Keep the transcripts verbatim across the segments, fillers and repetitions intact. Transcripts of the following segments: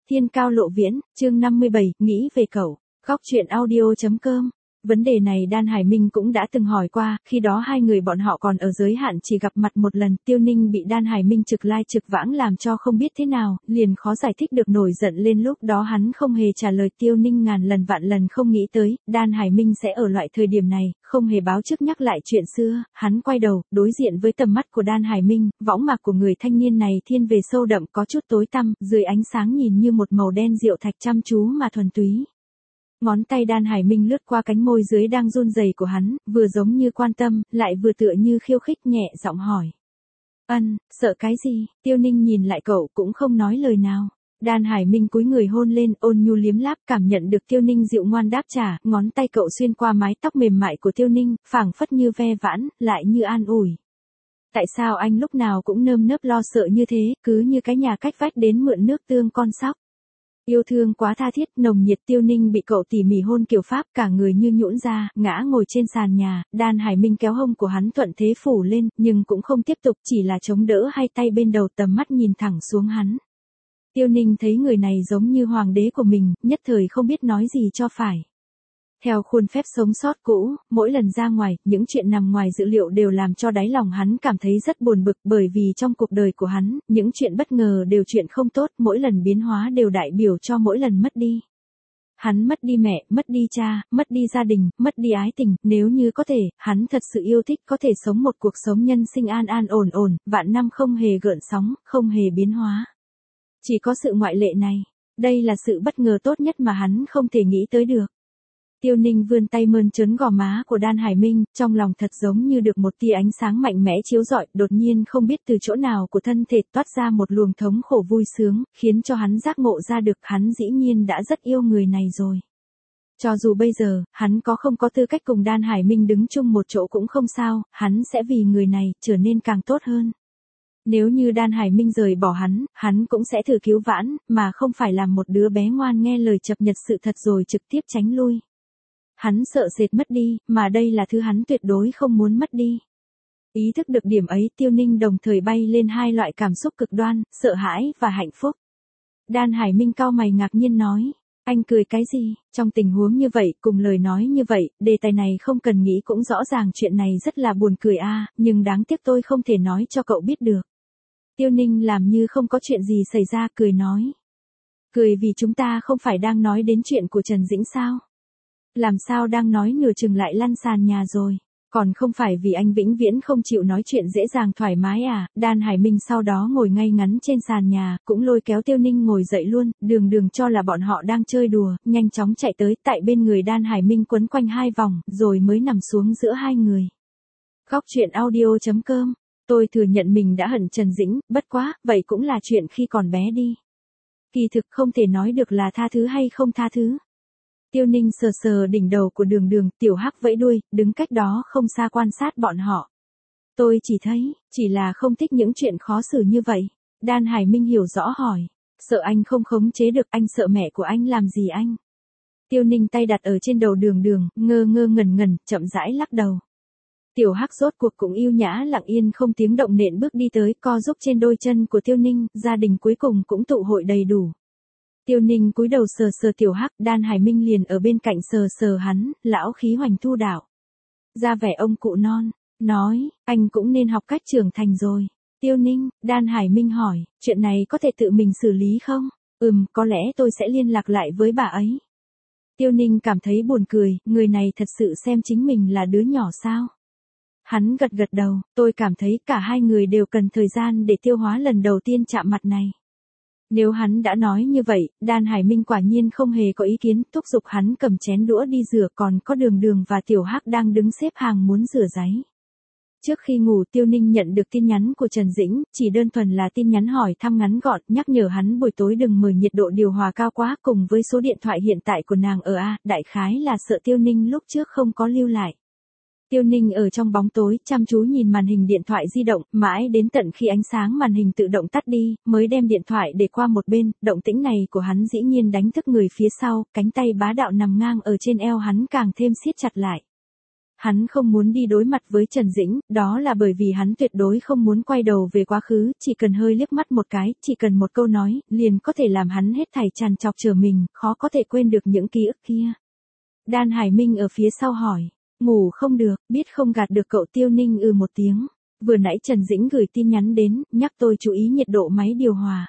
Thiên cao lộ viễn, chương năm mươi bảy, nghĩ về cậu. Góc truyện audio chấm com. Vấn đề này Đan Hải Minh cũng đã từng hỏi qua, khi đó hai người bọn họ còn ở giới hạn chỉ gặp mặt một lần, Tiêu Ninh bị Đan Hải Minh trực lai trực vãng làm cho không biết thế nào, liền khó giải thích được nổi giận lên lúc đó hắn không hề trả lời Tiêu Ninh ngàn lần vạn lần không nghĩ tới, Đan Hải Minh sẽ ở loại thời điểm này, không hề báo trước nhắc lại chuyện xưa, hắn quay đầu, đối diện với tầm mắt của Đan Hải Minh, võng mạc của người thanh niên này thiên về sâu đậm có chút tối tăm, dưới ánh sáng nhìn như một màu đen rượu thạch chăm chú mà thuần túy. Ngón tay Đan Hải Minh lướt qua cánh môi dưới đang run rẩy của hắn, vừa giống như quan tâm, lại vừa tựa như khiêu khích nhẹ giọng hỏi. Ân, sợ cái gì? Tiêu Ninh nhìn lại cậu cũng không nói lời nào. Đan Hải Minh cúi người hôn lên, ôn nhu liếm láp, cảm nhận được Tiêu Ninh dịu ngoan đáp trả, ngón tay cậu xuyên qua mái tóc mềm mại của Tiêu Ninh, phảng phất như ve vãn, lại như an ủi. Tại sao anh lúc nào cũng nơm nớp lo sợ như thế, cứ như cái nhà cách vách đến mượn nước tương con sóc. Yêu thương quá tha thiết, nồng nhiệt. Tiêu Ninh bị cậu tỉ mỉ hôn kiểu Pháp, cả người như nhũn ra, ngã ngồi trên sàn nhà, Đan Hải Minh kéo hông của hắn thuận thế phủ lên, nhưng cũng không tiếp tục, chỉ là chống đỡ hai tay bên đầu, tầm mắt nhìn thẳng xuống hắn. Tiêu Ninh thấy người này giống như hoàng đế của mình, nhất thời không biết nói gì cho phải. Theo khuôn phép sống sót cũ, mỗi lần ra ngoài, những chuyện nằm ngoài dự liệu đều làm cho đáy lòng hắn cảm thấy rất buồn bực, bởi vì trong cuộc đời của hắn, những chuyện bất ngờ đều chuyện không tốt, mỗi lần biến hóa đều đại biểu cho mỗi lần mất đi. Hắn mất đi mẹ, mất đi cha, mất đi gia đình, mất đi ái tình, nếu như có thể, hắn thật sự yêu thích có thể sống một cuộc sống nhân sinh an an ổn ổn, vạn năm không hề gợn sóng, không hề biến hóa. Chỉ có sự ngoại lệ này, đây là sự bất ngờ tốt nhất mà hắn không thể nghĩ tới được. Tiêu Ninh vươn tay mơn trớn gò má của Đan Hải Minh, trong lòng thật giống như được một tia ánh sáng mạnh mẽ chiếu rọi, đột nhiên không biết từ chỗ nào của thân thể toát ra một luồng thống khổ vui sướng, khiến cho hắn giác ngộ ra được hắn dĩ nhiên đã rất yêu người này rồi. Cho dù bây giờ, hắn có không có tư cách cùng Đan Hải Minh đứng chung một chỗ cũng không sao, hắn sẽ vì người này, trở nên càng tốt hơn. Nếu như Đan Hải Minh rời bỏ hắn, hắn cũng sẽ thử cứu vãn, mà không phải làm một đứa bé ngoan nghe lời chập nhật sự thật rồi trực tiếp tránh lui. Hắn sợ sệt mất đi, mà đây là thứ hắn tuyệt đối không muốn mất đi. Ý thức được điểm ấy, Tiêu Ninh đồng thời bay lên hai loại cảm xúc cực đoan, sợ hãi và hạnh phúc. Đan Hải Minh cau mày ngạc nhiên nói, anh cười cái gì? Trong tình huống như vậy, cùng lời nói như vậy, đề tài này không cần nghĩ cũng rõ ràng chuyện này rất là buồn cười a, à, nhưng đáng tiếc tôi không thể nói cho cậu biết được. Tiêu Ninh làm như không có chuyện gì xảy ra, cười nói. Cười vì chúng ta không phải đang nói đến chuyện của Trần Dĩnh sao? Làm sao đang nói nửa chừng lại lăn sàn nhà rồi, còn không phải vì anh vĩnh viễn không chịu nói chuyện dễ dàng thoải mái à? Đan Hải Minh sau đó ngồi ngay ngắn trên sàn nhà, cũng lôi kéo Tiêu Ninh ngồi dậy luôn, đường đường cho là bọn họ đang chơi đùa, nhanh chóng chạy tới, tại bên người Đan Hải Minh quấn quanh hai vòng, rồi mới nằm xuống giữa hai người. Góc truyện audio chấm com. Tôi thừa nhận mình đã hận Trần Dĩnh, bất quá, vậy cũng là chuyện khi còn bé đi. Kỳ thực không thể nói được là tha thứ hay không tha thứ. Tiêu Ninh sờ sờ đỉnh đầu của đường đường, Tiểu Hắc vẫy đuôi, đứng cách đó không xa quan sát bọn họ. Tôi chỉ thấy, chỉ là không thích những chuyện khó xử như vậy. Đan Hải Minh hiểu rõ hỏi, sợ anh không khống chế được, anh sợ mẹ của anh làm gì anh? Tiêu Ninh tay đặt ở trên đầu đường đường, ngơ ngơ ngẩn ngẩn, chậm rãi lắc đầu. Tiểu Hắc rốt cuộc cũng yêu nhã lặng yên không tiếng động nện bước đi tới, co giúp trên đôi chân của Tiêu Ninh, gia đình cuối cùng cũng tụ hội đầy đủ. Tiêu Ninh cúi đầu sờ sờ Tiểu Hắc, Đan Hải Minh liền ở bên cạnh sờ sờ hắn, lão khí hoành thu đạo. Ra vẻ ông cụ non, nói, anh cũng nên học cách trưởng thành rồi. Tiêu Ninh, Đan Hải Minh hỏi, chuyện này có thể tự mình xử lý không? Ừm, có lẽ tôi sẽ liên lạc lại với bà ấy. Tiêu Ninh cảm thấy buồn cười, người này thật sự xem chính mình là đứa nhỏ sao? Hắn gật gật đầu, tôi cảm thấy cả hai người đều cần thời gian để tiêu hóa lần đầu tiên chạm mặt này. Nếu hắn đã nói như vậy, Đan Hải Minh quả nhiên không hề có ý kiến, thúc giục hắn cầm chén đũa đi rửa, còn có đường đường và Tiểu Hắc đang đứng xếp hàng muốn rửa giấy. Trước khi ngủ, Tiêu Ninh nhận được tin nhắn của Trần Dĩnh, chỉ đơn thuần là tin nhắn hỏi thăm ngắn gọn, nhắc nhở hắn buổi tối đừng mở nhiệt độ điều hòa cao quá, cùng với số điện thoại hiện tại của nàng ở A, đại khái là sợ Tiêu Ninh lúc trước không có lưu lại. Tiêu Ninh ở trong bóng tối, chăm chú nhìn màn hình điện thoại di động, mãi đến tận khi ánh sáng màn hình tự động tắt đi, mới đem điện thoại để qua một bên, động tĩnh này của hắn dĩ nhiên đánh thức người phía sau, cánh tay bá đạo nằm ngang ở trên eo hắn càng thêm siết chặt lại. Hắn không muốn đi đối mặt với Trần Dĩnh, đó là bởi vì hắn tuyệt đối không muốn quay đầu về quá khứ, chỉ cần hơi liếc mắt một cái, chỉ cần một câu nói, liền có thể làm hắn hết thảy tràn trọc trở mình, khó có thể quên được những ký ức kia. Đan Hải Minh ở phía sau hỏi, ngủ không được, biết không gạt được cậu. Tiêu Ninh ừ một tiếng, vừa nãy Trần Dĩnh gửi tin nhắn đến, nhắc tôi chú ý nhiệt độ máy điều hòa.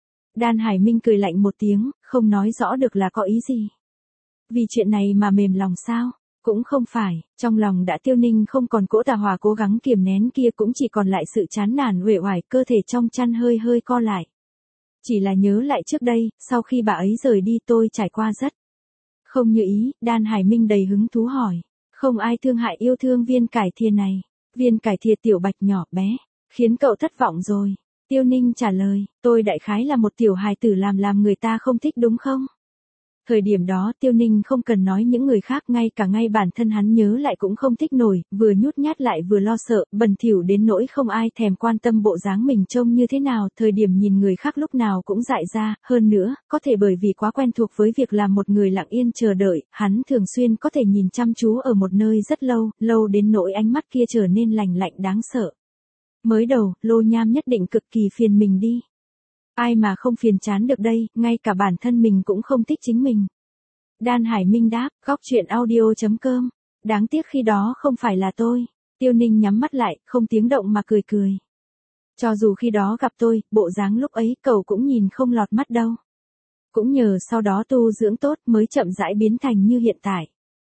Đan Hải Minh cười lạnh một tiếng, không nói rõ được là có ý gì. Vì chuyện này mà mềm lòng sao? Cũng không phải, trong lòng đã Tiêu Ninh không còn cỗ tà hòa cố gắng kiềm nén kia, cũng chỉ còn lại sự chán nản uể oải, cơ thể trong chăn hơi hơi co lại. Chỉ là nhớ lại trước đây, sau khi bà ấy rời đi tôi trải qua rất không như ý. Đan Hải Minh đầy hứng thú hỏi, không ai thương hại yêu thương viên cải thìa này. Viên cải thìa tiểu bạch nhỏ bé, khiến cậu thất vọng rồi. Tiêu Ninh trả lời, tôi đại khái là một tiểu hài tử làm làm người ta không thích đúng không? Thời điểm đó Tiêu Ninh không cần nói những người khác, ngay cả ngay bản thân hắn nhớ lại cũng không thích nổi, vừa nhút nhát lại vừa lo sợ, bẩn thỉu đến nỗi không ai thèm quan tâm bộ dáng mình trông như thế nào, thời điểm nhìn người khác lúc nào cũng dại ra, hơn nữa, có thể bởi vì quá quen thuộc với việc làm một người lặng yên chờ đợi, hắn thường xuyên có thể nhìn chăm chú ở một nơi rất lâu, lâu đến nỗi ánh mắt kia trở nên lạnh lạnh đáng sợ. Mới đầu, Lô Nham nhất định cực kỳ phiền mình đi. Ai mà không phiền chán được đây, ngay cả bản thân mình cũng không thích chính mình. Đan Hải Minh đáp, góc chuyện audio chấm com. Đáng tiếc khi đó không phải là tôi. Tiêu Ninh nhắm mắt lại, không tiếng động mà cười cười. Cho dù khi đó gặp tôi, bộ dáng lúc ấy cậu cũng nhìn không lọt mắt đâu. Cũng nhờ sau đó tu dưỡng tốt mới chậm rãi biến thành như hiện tại.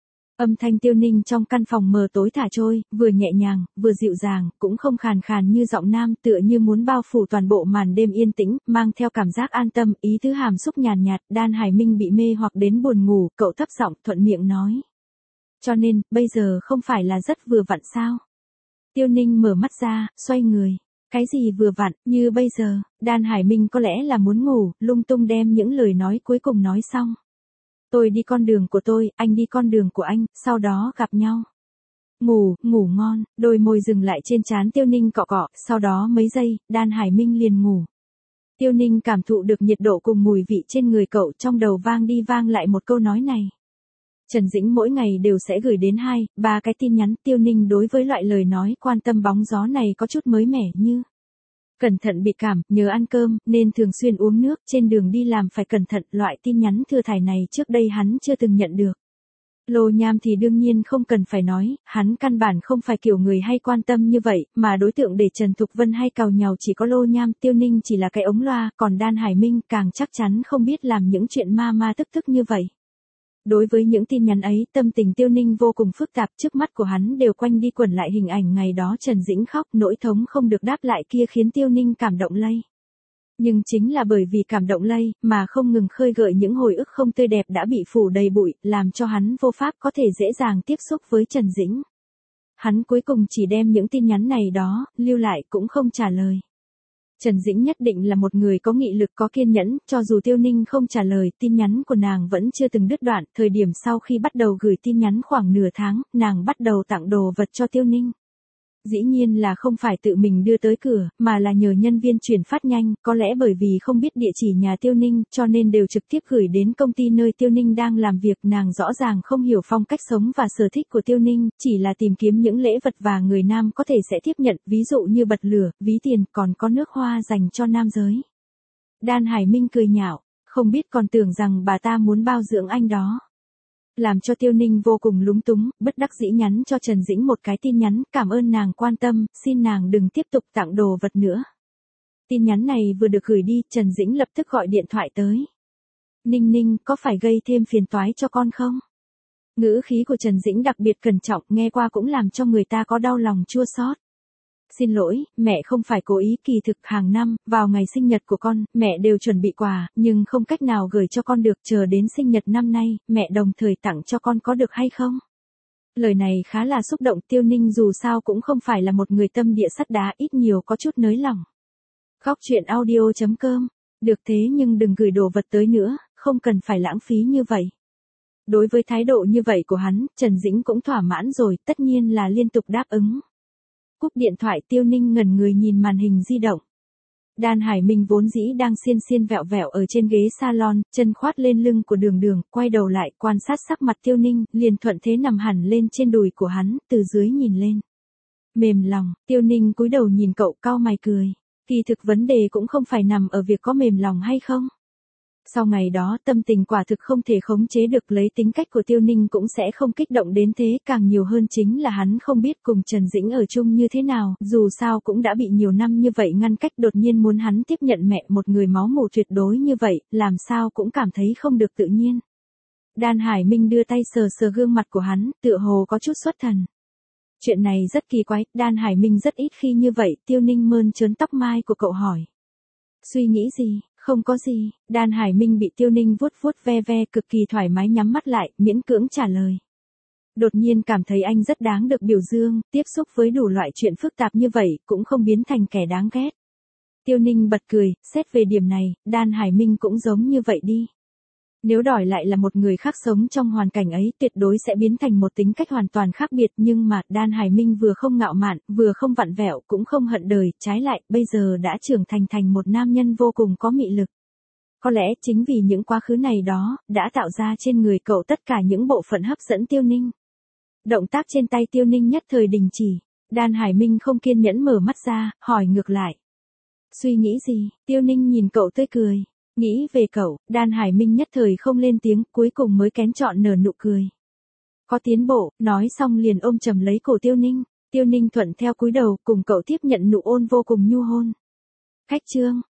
Âm thanh Tiêu Ninh trong căn phòng mờ tối thả trôi, vừa nhẹ nhàng, vừa dịu dàng, cũng không khàn khàn như giọng nam, tựa như muốn bao phủ toàn bộ màn đêm yên tĩnh, mang theo cảm giác an tâm, ý tứ hàm xúc nhàn nhạt. Đan Hải Minh bị mê hoặc đến buồn ngủ, cậu thấp giọng thuận miệng nói. Cho nên, bây giờ không phải là rất vừa vặn sao? Tiêu Ninh mở mắt ra, xoay người. Cái gì vừa vặn, như bây giờ? Đan Hải Minh có lẽ là muốn ngủ, lung tung đem những lời nói cuối cùng nói xong. Tôi đi con đường của tôi, anh đi con đường của anh, sau đó gặp nhau. Ngủ, ngủ ngon. Đôi môi dừng lại trên trán Tiêu Ninh cọ cọ, sau đó mấy giây, Đan Hải Minh liền ngủ. Tiêu Ninh cảm thụ được nhiệt độ cùng mùi vị trên người cậu, trong đầu vang đi vang lại một câu nói này. Trần Dĩnh mỗi ngày đều sẽ gửi đến hai, ba cái tin nhắn. Tiêu Ninh đối với loại lời nói quan tâm bóng gió này có chút mới mẻ, như cẩn thận bị cảm, nhớ ăn cơm, nên thường xuyên uống nước, trên đường đi làm phải cẩn thận. Loại tin nhắn thừa thải này trước đây hắn chưa từng nhận được. Lô Nham thì đương nhiên không cần phải nói, hắn căn bản không phải kiểu người hay quan tâm như vậy, mà đối tượng để Trần Thục Vân hay càu nhàu chỉ có Lô Nham. Tiêu Ninh chỉ là cái ống loa, còn Đan Hải Minh càng chắc chắn không biết làm những chuyện ma ma tức tức như vậy. Đối với những tin nhắn ấy, tâm tình Tiêu Ninh vô cùng phức tạp, trước mắt của hắn đều quanh đi quẩn lại hình ảnh ngày đó Trần Dĩnh khóc, nỗi thống không được đáp lại kia khiến Tiêu Ninh cảm động lây. Nhưng chính là bởi vì cảm động lây, mà không ngừng khơi gợi những hồi ức không tươi đẹp đã bị phủ đầy bụi, làm cho hắn vô pháp có thể dễ dàng tiếp xúc với Trần Dĩnh. Hắn cuối cùng chỉ đem những tin nhắn này đó, lưu lại cũng không trả lời. Trần Dĩnh nhất định là một người có nghị lực, có kiên nhẫn, cho dù Tiêu Ninh không trả lời, tin nhắn của nàng vẫn chưa từng đứt đoạn. Thời điểm sau khi bắt đầu gửi tin nhắn khoảng nửa tháng, nàng bắt đầu tặng đồ vật cho Tiêu Ninh. Dĩ nhiên là không phải tự mình đưa tới cửa, mà là nhờ nhân viên chuyển phát nhanh, có lẽ bởi vì không biết địa chỉ nhà Tiêu Ninh, cho nên đều trực tiếp gửi đến công ty nơi Tiêu Ninh đang làm việc. Nàng rõ ràng không hiểu phong cách sống và sở thích của Tiêu Ninh, chỉ là tìm kiếm những lễ vật và người nam có thể sẽ tiếp nhận, ví dụ như bật lửa, ví tiền, còn có nước hoa dành cho nam giới. Đan Hải Minh cười nhạo, không biết còn tưởng rằng bà ta muốn bao dưỡng anh đó. Làm cho Tiêu Ninh vô cùng lúng túng, bất đắc dĩ nhắn cho Trần Dĩnh một cái tin nhắn, cảm ơn nàng quan tâm, xin nàng đừng tiếp tục tặng đồ vật nữa. Tin nhắn này vừa được gửi đi, Trần Dĩnh lập tức gọi điện thoại tới. Ninh Ninh, có phải gây thêm phiền toái cho con không? Ngữ khí của Trần Dĩnh đặc biệt cẩn trọng, nghe qua cũng làm cho người ta có đau lòng chua xót. Xin lỗi, mẹ không phải cố ý, kỳ thực hàng năm, vào ngày sinh nhật của con, mẹ đều chuẩn bị quà, nhưng không cách nào gửi cho con được, chờ đến sinh nhật năm nay, mẹ đồng thời tặng cho con có được hay không? Lời này khá là xúc động, Tiêu Ninh dù sao cũng không phải là một người tâm địa sắt đá, ít nhiều có chút nới lòng. Góc chuyện audio chấm com, được thế nhưng đừng gửi đồ vật tới nữa, không cần phải lãng phí như vậy. Đối với thái độ như vậy của hắn, Trần Dĩnh cũng thỏa mãn rồi, tất nhiên là liên tục đáp ứng. Cúp điện thoại, Tiêu Ninh ngẩn người nhìn màn hình di động. Đan Hải Minh vốn dĩ đang xiên xiên vẹo vẹo ở trên ghế salon, chân khoát lên lưng của Đường Đường, quay đầu lại quan sát sắc mặt Tiêu Ninh, liền thuận thế nằm hẳn lên trên đùi của hắn, từ dưới nhìn lên. Mềm lòng, Tiêu Ninh cúi đầu nhìn cậu cau mày cười. Kỳ thực vấn đề cũng không phải nằm ở việc có mềm lòng hay không. Sau ngày đó tâm tình quả thực không thể khống chế được, lấy tính cách của Tiêu Ninh cũng sẽ không kích động đến thế, càng nhiều hơn chính là hắn không biết cùng Trần Dĩnh ở chung như thế nào, dù sao cũng đã bị nhiều năm như vậy ngăn cách, đột nhiên muốn hắn tiếp nhận mẹ một người máu mủ tuyệt đối như vậy, làm sao cũng cảm thấy không được tự nhiên. Đan Hải Minh đưa tay sờ sờ gương mặt của hắn, tựa hồ có chút xuất thần. Chuyện này rất kỳ quái, Đan Hải Minh rất ít khi như vậy. Tiêu Ninh mơn trớn tóc mai của cậu hỏi. Suy nghĩ gì? Không có gì. Đan Hải Minh bị Tiêu Ninh vuốt vuốt ve ve, cực kỳ thoải mái nhắm mắt lại, miễn cưỡng trả lời. Đột nhiên cảm thấy anh rất đáng được biểu dương, tiếp xúc với đủ loại chuyện phức tạp như vậy, cũng không biến thành kẻ đáng ghét. Tiêu Ninh bật cười, xét về điểm này, Đan Hải Minh cũng giống như vậy đi. Nếu đổi lại là một người khác sống trong hoàn cảnh ấy, tuyệt đối sẽ biến thành một tính cách hoàn toàn khác biệt, nhưng mà Đan Hải Minh vừa không ngạo mạn, vừa không vặn vẹo, cũng không hận đời, trái lại, bây giờ đã trưởng thành thành một nam nhân vô cùng có mị lực. Có lẽ chính vì những quá khứ này đó, đã tạo ra trên người cậu tất cả những bộ phận hấp dẫn Tiêu Ninh. Động tác trên tay Tiêu Ninh nhất thời đình chỉ, Đan Hải Minh không kiên nhẫn mở mắt ra, hỏi ngược lại. Suy nghĩ gì? Tiêu Ninh nhìn cậu tươi cười. Nghĩ về cậu, Đan Hải Minh nhất thời không lên tiếng, cuối cùng mới kén chọn nở nụ cười. Có tiến bộ, nói xong liền ôm chầm lấy cổ Tiêu Ninh. Tiêu Ninh thuận theo cúi đầu, cùng cậu tiếp nhận nụ ôn vô cùng nhu hôn. Khách trương,